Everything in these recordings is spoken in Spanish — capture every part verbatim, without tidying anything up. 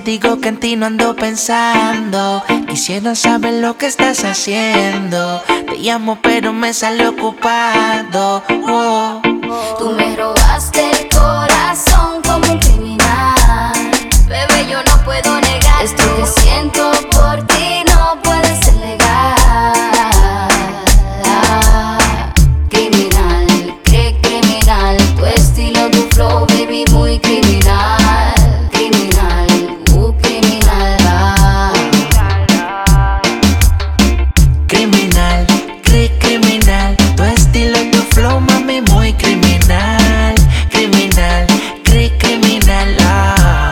digo que en ti no ando pensando. Quisiera saber lo que estás haciendo. Te llamo pero me sale ocupado. Oh. Tú me robaste el corazón como un criminal. Bebé, yo no puedo negar. Esto que siento por ti no puede ser legal. Criminal, qué criminal. Tu estilo, tu flow, baby, muy criminal. Criminal, uh, criminal. Ah. Criminal, cri criminal. Tu estilo, tu flow, mami, muy criminal. Criminal, cri criminal. Ah.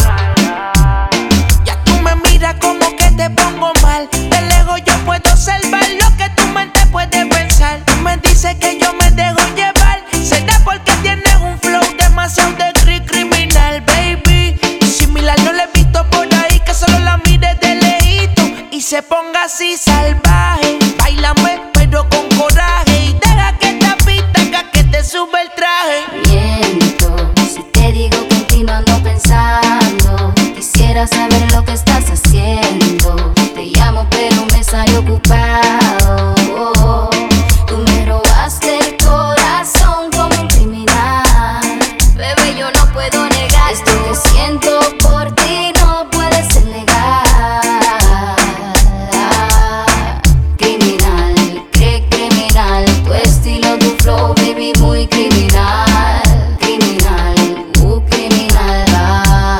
Ya tú me miras como que te pongo mal. De lejos yo puedo observar lo que tu mente puede pensar. Tú me dices que yo me dejo llevar. Será porque tienes un flow demasiado de cri criminal, baby. Y similar no le he visto por ahí, que solo la mire de lejito y se ponga así salvaje. Báilame pero con coraje y deja que esta pista haga que te sube el traje. Miento si te digo que en ti no ando pensando. Quisiera saber lo que estás haciendo. Te llamo pero me sale ocupado. Tú me robaste el corazón como un criminal. Bebé, yo no puedo negar. Esto que siento por ti no puede ser legal. Criminal, qué criminal. Tu estilo, tu flow, baby, muy criminal. Criminal, uh, criminal. Ah.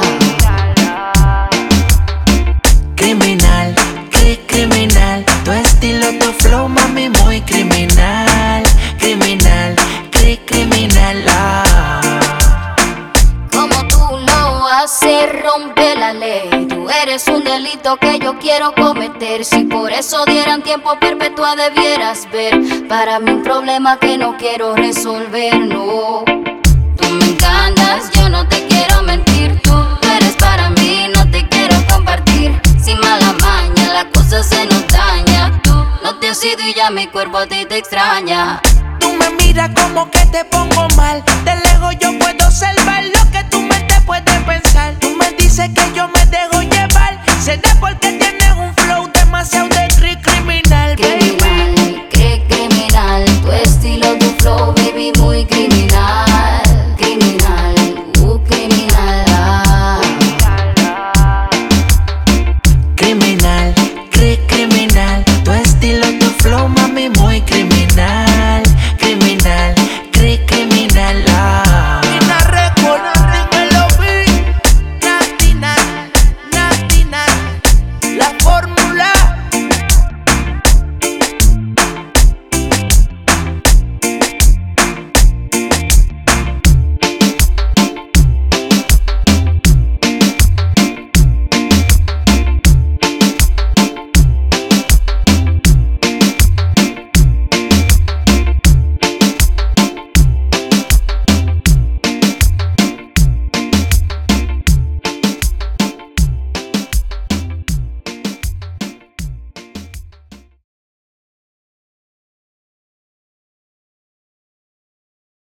Criminal, cri criminal. Tu estilo, tu flow, mami, muy criminal. Criminal, cri criminal. Ah. Como tú lo haces, rompe la ley. Tú eres un delito que yo quiero cometer. Si por eso dieran tiempo perpetua debieras ver. Para mí un problema que no quiero resolver, no. Tú me encantas, yo no te quiero mentir. Tú eres para mí, no te quiero compartir. Sin mala maña, la cosa se nos daña. Tú no te has ido y ya mi cuerpo a ti te extraña. Tú me miras como que te pongo mal. De lejos yo puedo observar lo que tu mente puede pensar. Tú me dices que yo me dejo llevar. Será porque